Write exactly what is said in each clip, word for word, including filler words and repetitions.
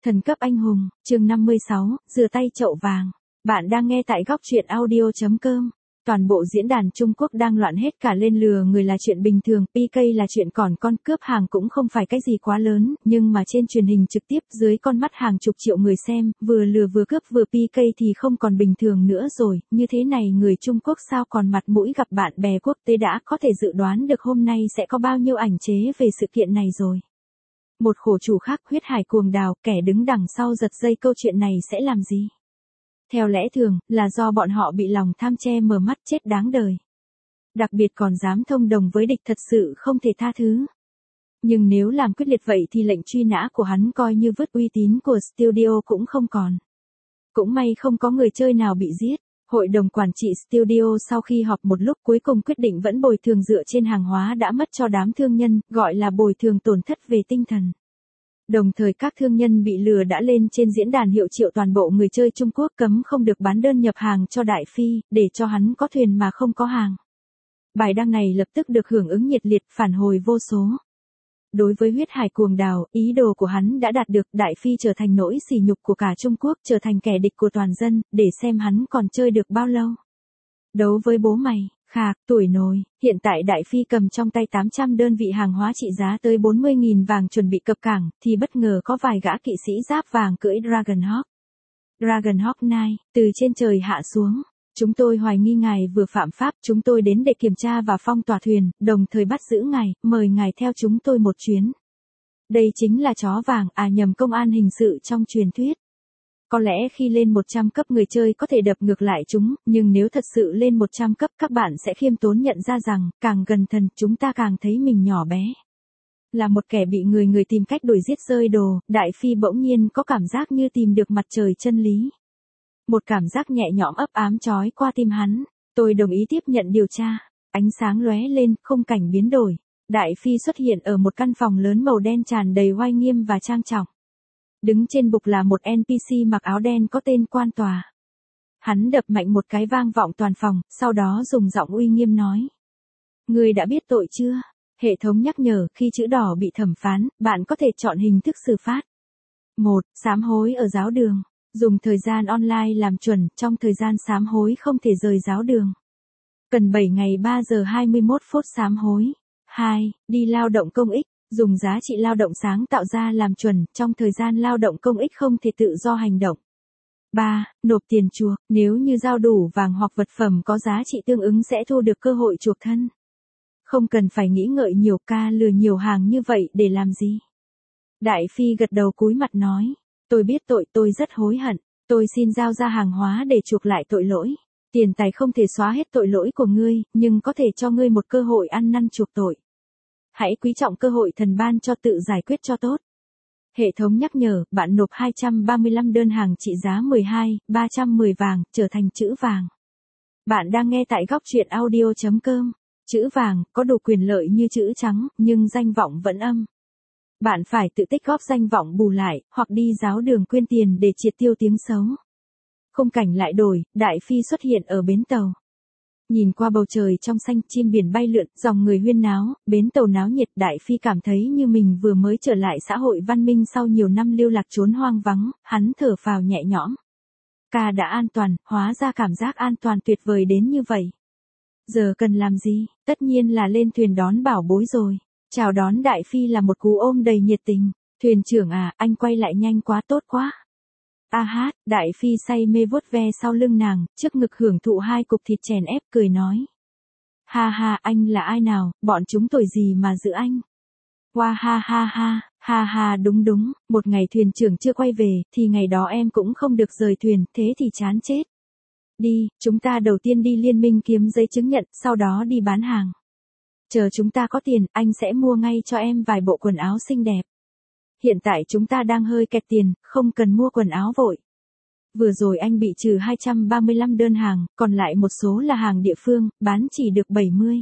Thần cấp anh hùng, chương năm mươi sáu, rửa tay chậu vàng. Bạn đang nghe tại góc truyện audio chấm com. Toàn bộ diễn đàn Trung Quốc đang loạn hết cả, lên lừa người là chuyện bình thường, pê ca là chuyện còn con, cướp hàng cũng không phải cái gì quá lớn, nhưng mà trên truyền hình trực tiếp dưới con mắt hàng chục triệu người xem, vừa lừa vừa cướp vừa pê ca thì không còn bình thường nữa rồi, như thế này người Trung Quốc sao còn mặt mũi gặp bạn bè quốc tế, đã có thể dự đoán được hôm nay sẽ có bao nhiêu ảnh chế về sự kiện này rồi. Một khổ chủ khác, huyết hải cuồng đào, kẻ đứng đằng sau giật dây câu chuyện này sẽ làm gì? Theo lẽ thường, là do bọn họ bị lòng tham che mờ mắt, chết đáng đời. Đặc biệt còn dám thông đồng với địch, thật sự không thể tha thứ. Nhưng nếu làm quyết liệt vậy thì lệnh truy nã của hắn coi như vứt, uy tín của studio cũng không còn. Cũng may không có người chơi nào bị giết. Hội đồng quản trị studio sau khi họp một lúc cuối cùng quyết định vẫn bồi thường dựa trên hàng hóa đã mất cho đám thương nhân, gọi là bồi thường tổn thất về tinh thần. Đồng thời các thương nhân bị lừa đã lên trên diễn đàn hiệu triệu toàn bộ người chơi Trung Quốc cấm không được bán đơn nhập hàng cho Đại Phi, để cho hắn có thuyền mà không có hàng. Bài đăng này lập tức được hưởng ứng nhiệt liệt, phản hồi vô số. Đối với huyết hải cuồng đào, ý đồ của hắn đã đạt được, Đại Phi trở thành nỗi sỉ nhục của cả Trung Quốc, trở thành kẻ địch của toàn dân, để xem hắn còn chơi được bao lâu. Đấu với bố mày, khạc, tuổi nồi, hiện tại Đại Phi cầm trong tay tám trăm đơn vị hàng hóa trị giá tới bốn mươi nghìn vàng chuẩn bị cập cảng, thì bất ngờ có vài gã kỵ sĩ giáp vàng cưỡi Dragon Hawk. Dragon Hawk Knight, từ trên trời hạ xuống. Chúng tôi hoài nghi ngài vừa phạm pháp, chúng tôi đến để kiểm tra và phong tỏa thuyền, đồng thời bắt giữ ngài, mời ngài theo chúng tôi một chuyến. Đây chính là chó vàng, à nhầm, công an hình sự trong truyền thuyết. Có lẽ khi lên một trăm cấp người chơi có thể đập ngược lại chúng, nhưng nếu thật sự lên một trăm cấp các bạn sẽ khiêm tốn nhận ra rằng, càng gần thần chúng ta càng thấy mình nhỏ bé. Là một kẻ bị người người tìm cách đuổi giết rơi đồ, Đại Phi bỗng nhiên có cảm giác như tìm được mặt trời chân lý. Một cảm giác nhẹ nhõm ấp ám trói qua tim hắn. Tôi đồng ý tiếp nhận điều tra. Ánh sáng lóe lên, khung cảnh biến đổi. Đại Phi xuất hiện ở một căn phòng lớn màu đen tràn đầy oai nghiêm và trang trọng. Đứng trên bục là một en pê xê mặc áo đen có tên Quan Tòa. Hắn đập mạnh một cái vang vọng toàn phòng, sau đó dùng giọng uy nghiêm nói. Người đã biết tội chưa? Hệ thống nhắc nhở, khi chữ đỏ bị thẩm phán, bạn có thể chọn hình thức xử phạt. một. Sám hối ở giáo đường. Dùng thời gian online làm chuẩn, trong thời gian sám hối không thể rời giáo đường. Cần bảy ngày ba giờ hai mươi mốt phút sám hối. hai. Đi lao động công ích. Dùng giá trị lao động sáng tạo ra làm chuẩn, trong thời gian lao động công ích không thể tự do hành động. ba. Nộp tiền chuộc, nếu như giao đủ vàng hoặc vật phẩm có giá trị tương ứng sẽ thu được cơ hội chuộc thân. Không cần phải nghĩ ngợi nhiều, ca lừa nhiều hàng như vậy để làm gì? Đại Phi gật đầu cúi mặt nói. Tôi biết tội, tôi rất hối hận. Tôi xin giao ra hàng hóa để chuộc lại tội lỗi. Tiền tài không thể xóa hết tội lỗi của ngươi, nhưng có thể cho ngươi một cơ hội ăn năn chuộc tội. Hãy quý trọng cơ hội thần ban cho, tự giải quyết cho tốt. Hệ thống nhắc nhở, bạn nộp hai trăm ba mươi lăm đơn hàng trị giá mười hai nghìn ba trăm mười vàng, trở thành chữ vàng. Bạn đang nghe tại góc truyện audio chấm com. Chữ vàng, có đủ quyền lợi như chữ trắng, nhưng danh vọng vẫn âm. Bạn phải tự tích góp danh vọng bù lại, hoặc đi giáo đường quyên tiền để triệt tiêu tiếng xấu. Khung cảnh lại đổi, Đại Phi xuất hiện ở bến tàu. Nhìn qua bầu trời trong xanh, chim biển bay lượn, dòng người huyên náo, bến tàu náo nhiệt, Đại Phi cảm thấy như mình vừa mới trở lại xã hội văn minh sau nhiều năm lưu lạc trốn hoang vắng, hắn thở phào nhẹ nhõm. Ca đã an toàn, hóa ra cảm giác an toàn tuyệt vời đến như vậy. Giờ cần làm gì? Tất nhiên là lên thuyền đón bảo bối rồi. Chào đón Đại Phi là một cú ôm đầy nhiệt tình. Thuyền trưởng à, anh quay lại nhanh quá, tốt quá. A hát, Đại Phi say mê vuốt ve sau lưng nàng, trước ngực hưởng thụ hai cục thịt chèn ép, cười nói. Ha ha, anh là ai nào, bọn chúng tội gì mà giữ anh? Wow, ha ha ha, ha ha, đúng đúng, một ngày thuyền trưởng chưa quay về, thì ngày đó em cũng không được rời thuyền, thế thì chán chết. Đi, chúng ta đầu tiên đi liên minh kiếm giấy chứng nhận, sau đó đi bán hàng. Chờ chúng ta có tiền, anh sẽ mua ngay cho em vài bộ quần áo xinh đẹp. Hiện tại chúng ta đang hơi kẹt tiền, không cần mua quần áo vội. Vừa rồi anh bị trừ hai trăm ba mươi lăm đơn hàng, còn lại một số là hàng địa phương, bán chỉ được bảy mươi.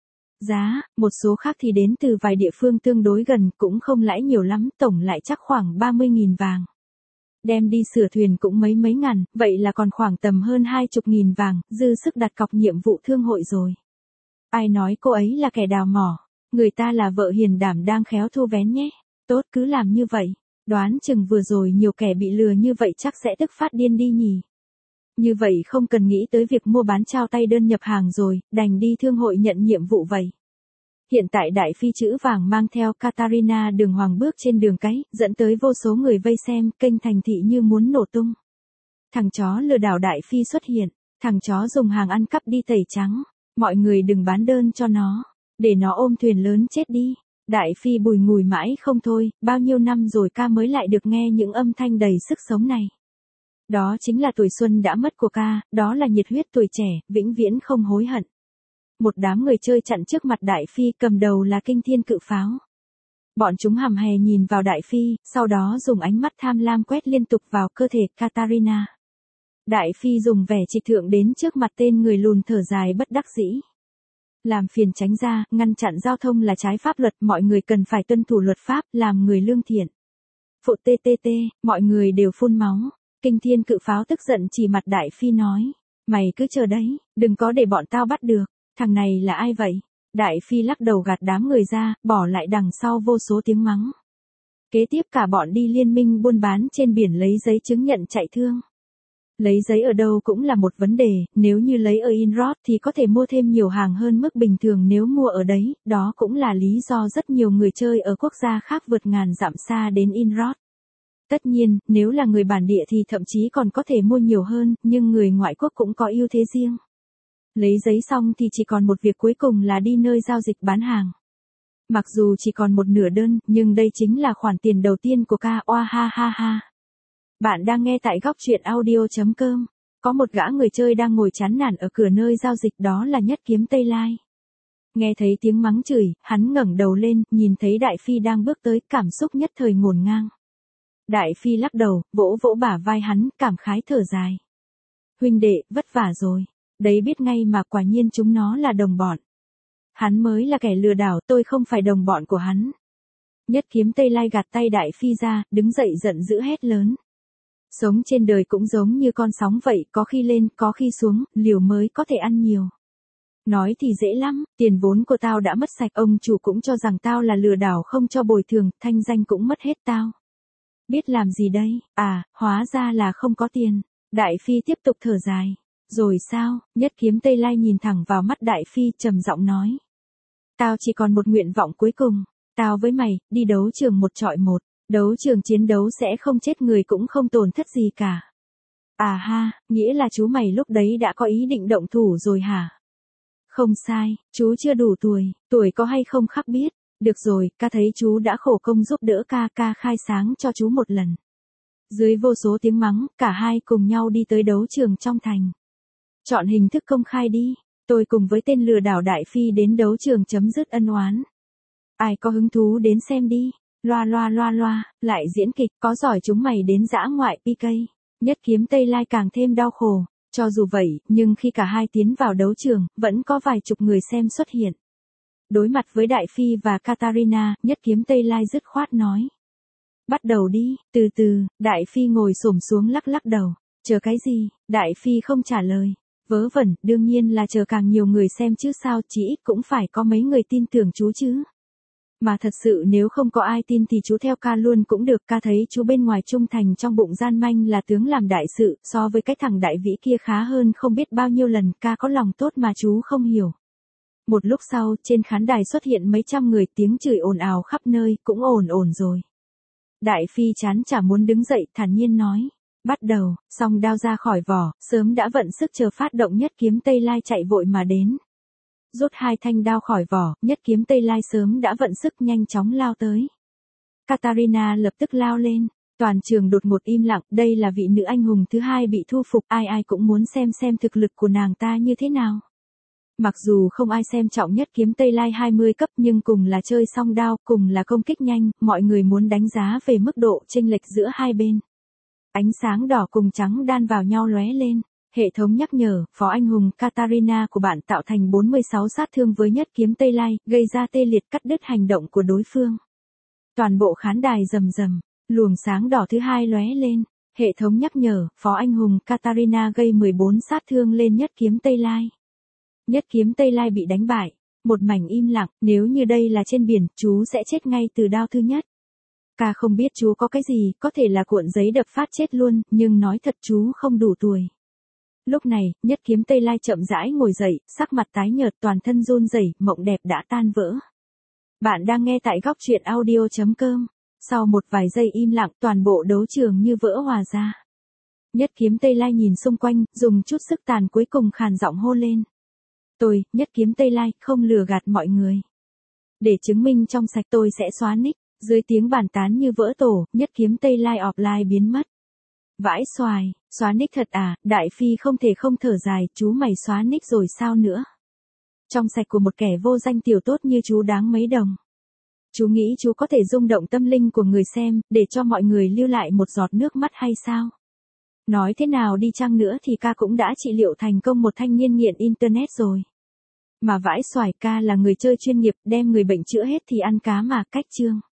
Giá, một số khác thì đến từ vài địa phương tương đối gần, cũng không lãi nhiều lắm, tổng lại chắc khoảng ba mươi nghìn vàng. Đem đi sửa thuyền cũng mấy mấy ngàn, vậy là còn khoảng tầm hơn hai chục nghìn vàng, dư sức đặt cọc nhiệm vụ thương hội rồi. Ai nói cô ấy là kẻ đào mỏ, người ta là vợ hiền đảm đang khéo thu vén nhé. Tốt, cứ làm như vậy. Đoán chừng vừa rồi nhiều kẻ bị lừa như vậy chắc sẽ tức phát điên đi nhỉ. Như vậy không cần nghĩ tới việc mua bán trao tay đơn nhập hàng rồi, đành đi thương hội nhận nhiệm vụ vậy. Hiện tại đại phi chữ vàng mang theo Katarina đường hoàng bước trên đường cái, dẫn tới vô số người vây xem, kênh thành thị như muốn nổ tung. Thằng chó lừa đảo đại phi xuất hiện, thằng chó dùng hàng ăn cắp đi tẩy trắng, mọi người đừng bán đơn cho nó, để nó ôm thuyền lớn chết đi. Đại phi bùi ngùi mãi không thôi, bao nhiêu năm rồi ca mới lại được nghe những âm thanh đầy sức sống này. Đó chính là tuổi xuân đã mất của ca, đó là nhiệt huyết tuổi trẻ, vĩnh viễn không hối hận. Một đám người chơi chặn trước mặt đại phi, cầm đầu là kinh thiên cự pháo. Bọn chúng hầm hè nhìn vào đại phi, sau đó dùng ánh mắt tham lam quét liên tục vào cơ thể Katarina. Đại phi dùng vẻ trịch thượng đến trước mặt tên người lùn thở dài bất đắc dĩ. Làm phiền tránh ra, ngăn chặn giao thông là trái pháp luật, mọi người cần phải tuân thủ luật pháp, làm người lương thiện. Phụ tê tê tê, mọi người đều phun máu. Kinh thiên cự pháo tức giận chỉ mặt đại phi nói. Mày cứ chờ đấy, đừng có để bọn tao bắt được. Thằng này là ai vậy? Đại phi lắc đầu gạt đám người ra, bỏ lại đằng sau vô số tiếng mắng. Kế tiếp cả bọn đi liên minh buôn bán trên biển lấy giấy chứng nhận chạy thương. Lấy giấy ở đâu cũng là một vấn đề, nếu như lấy ở Inrod thì có thể mua thêm nhiều hàng hơn mức bình thường nếu mua ở đấy, đó cũng là lý do rất nhiều người chơi ở quốc gia khác vượt ngàn dặm xa đến Inrod. Tất nhiên, nếu là người bản địa thì thậm chí còn có thể mua nhiều hơn, nhưng người ngoại quốc cũng có ưu thế riêng. Lấy giấy xong thì chỉ còn một việc cuối cùng là đi nơi giao dịch bán hàng. Mặc dù chỉ còn một nửa đơn, nhưng đây chính là khoản tiền đầu tiên của ca, oa ha ha ha. Bạn đang nghe tại góc truyện audio chấm com. Có một gã người chơi đang ngồi chán nản ở cửa nơi giao dịch, đó là Nhất Kiếm Tây Lai. Nghe thấy tiếng mắng chửi, hắn ngẩng đầu lên, nhìn thấy Đại Phi đang bước tới, cảm xúc nhất thời ngổn ngang. Đại Phi lắc đầu, vỗ vỗ bả vai hắn, cảm khái thở dài. Huynh đệ, vất vả rồi. Đấy biết ngay mà, quả nhiên chúng nó là đồng bọn. Hắn mới là kẻ lừa đảo, tôi không phải đồng bọn của hắn. Nhất Kiếm Tây Lai gạt tay Đại Phi ra, đứng dậy giận dữ hét lớn. Sống trên đời cũng giống như con sóng vậy, có khi lên, có khi xuống, liều mới có thể ăn nhiều. Nói thì dễ lắm, tiền vốn của tao đã mất sạch, ông chủ cũng cho rằng tao là lừa đảo không cho bồi thường, thanh danh cũng mất hết tao. Biết làm gì đây, à, hóa ra là không có tiền. Đại Phi tiếp tục thở dài. Rồi sao? Nhất Kiếm Tây Lai nhìn thẳng vào mắt Đại Phi, trầm giọng nói. Tao chỉ còn một nguyện vọng cuối cùng, tao với mày, đi đấu trường một trọi một. Đấu trường chiến đấu sẽ không chết người cũng không tổn thất gì cả. À ha, nghĩa là chú mày lúc đấy đã có ý định động thủ rồi hả? Không sai, chú chưa đủ tuổi, tuổi có hay không khác biết. Được rồi, ca thấy chú đã khổ công giúp đỡ ca, ca khai sáng cho chú một lần. Dưới vô số tiếng mắng, cả hai cùng nhau đi tới đấu trường trong thành. Chọn hình thức công khai đi, tôi cùng với tên lừa đảo Đại Phi đến đấu trường chấm dứt ân oán. Ai có hứng thú đến xem đi. Loa loa loa loa, lại diễn kịch, có giỏi chúng mày đến dã ngoại pê ca. Nhất Kiếm Tây Lai càng thêm đau khổ. Cho dù vậy, nhưng khi cả hai tiến vào đấu trường, vẫn có vài chục người xem xuất hiện. Đối mặt với Đại Phi và Katarina, Nhất Kiếm Tây Lai dứt khoát nói. Bắt đầu đi, từ từ, Đại Phi ngồi xổm xuống lắc lắc đầu. Chờ cái gì? Đại Phi không trả lời. Vớ vẩn, đương nhiên là chờ càng nhiều người xem chứ sao, chỉ ít cũng phải có mấy người tin tưởng chú chứ. Mà thật sự nếu không có ai tin thì chú theo ca luôn cũng được, ca thấy chú bên ngoài trung thành trong bụng gian manh là tướng làm đại sự, so với cái thằng đại vĩ kia khá hơn không biết bao nhiêu lần, ca có lòng tốt mà chú không hiểu. Một lúc sau, trên khán đài xuất hiện mấy trăm người, tiếng chửi ồn ào khắp nơi, cũng ồn ồn rồi. Đại Phi chán chả muốn đứng dậy, thản nhiên nói. Bắt đầu, song đao ra khỏi vỏ, sớm đã vận sức chờ phát động. Nhất Kiếm Tây Lai chạy vội mà đến. Rút hai thanh đao khỏi vỏ, Nhất Kiếm Tây Lai sớm đã vận sức nhanh chóng lao tới. Katarina lập tức lao lên. Toàn trường đột ngột im lặng, đây là vị nữ anh hùng thứ hai bị thu phục, ai ai cũng muốn xem xem thực lực của nàng ta như thế nào. Mặc dù không ai xem trọng Nhất Kiếm Tây Lai hai mươi cấp nhưng cùng là chơi song đao, cùng là công kích nhanh, mọi người muốn đánh giá về mức độ chênh lệch giữa hai bên. Ánh sáng đỏ cùng trắng đan vào nhau lóe lên. Hệ thống nhắc nhở, phó anh hùng Katarina của bạn tạo thành bốn mươi sáu sát thương với Nhất Kiếm Tây Lai, gây ra tê liệt cắt đứt hành động của đối phương. Toàn bộ khán đài rầm rầm, luồng sáng đỏ thứ hai lóe lên. Hệ thống nhắc nhở, phó anh hùng Katarina gây mười bốn sát thương lên Nhất Kiếm Tây Lai. Nhất Kiếm Tây Lai bị đánh bại. Một mảnh im lặng, nếu như đây là trên biển, chú sẽ chết ngay từ đao thứ nhất. Ca không biết chú có cái gì, có thể là cuộn giấy đập phát chết luôn, nhưng nói thật chú không đủ tuổi. Lúc này, Nhất Kiếm Tây Lai chậm rãi ngồi dậy, sắc mặt tái nhợt, toàn thân run rẩy, mộng đẹp đã tan vỡ. Bạn đang nghe tại góc truyện audio.com. Sau một vài giây im lặng, toàn bộ đấu trường như vỡ hòa ra. Nhất Kiếm Tây Lai nhìn xung quanh, dùng chút sức tàn cuối cùng khàn giọng hô lên. Tôi, Nhất Kiếm Tây Lai, không lừa gạt mọi người. Để chứng minh trong sạch tôi sẽ xóa nick. Dưới tiếng bàn tán như vỡ tổ, Nhất Kiếm Tây Lai offline biến mất. Vãi xoài, xóa nick thật à, Đại Phi không thể không thở dài, chú mày xóa nick rồi sao nữa. Trong sạch của một kẻ vô danh tiểu tốt như chú đáng mấy đồng. Chú nghĩ chú có thể rung động tâm linh của người xem, để cho mọi người lưu lại một giọt nước mắt hay sao? Nói thế nào đi chăng nữa thì ca cũng đã trị liệu thành công một thanh niên nghiện internet rồi. Mà vãi xoài, ca là người chơi chuyên nghiệp, đem người bệnh chữa hết thì ăn cá mà, cách chương.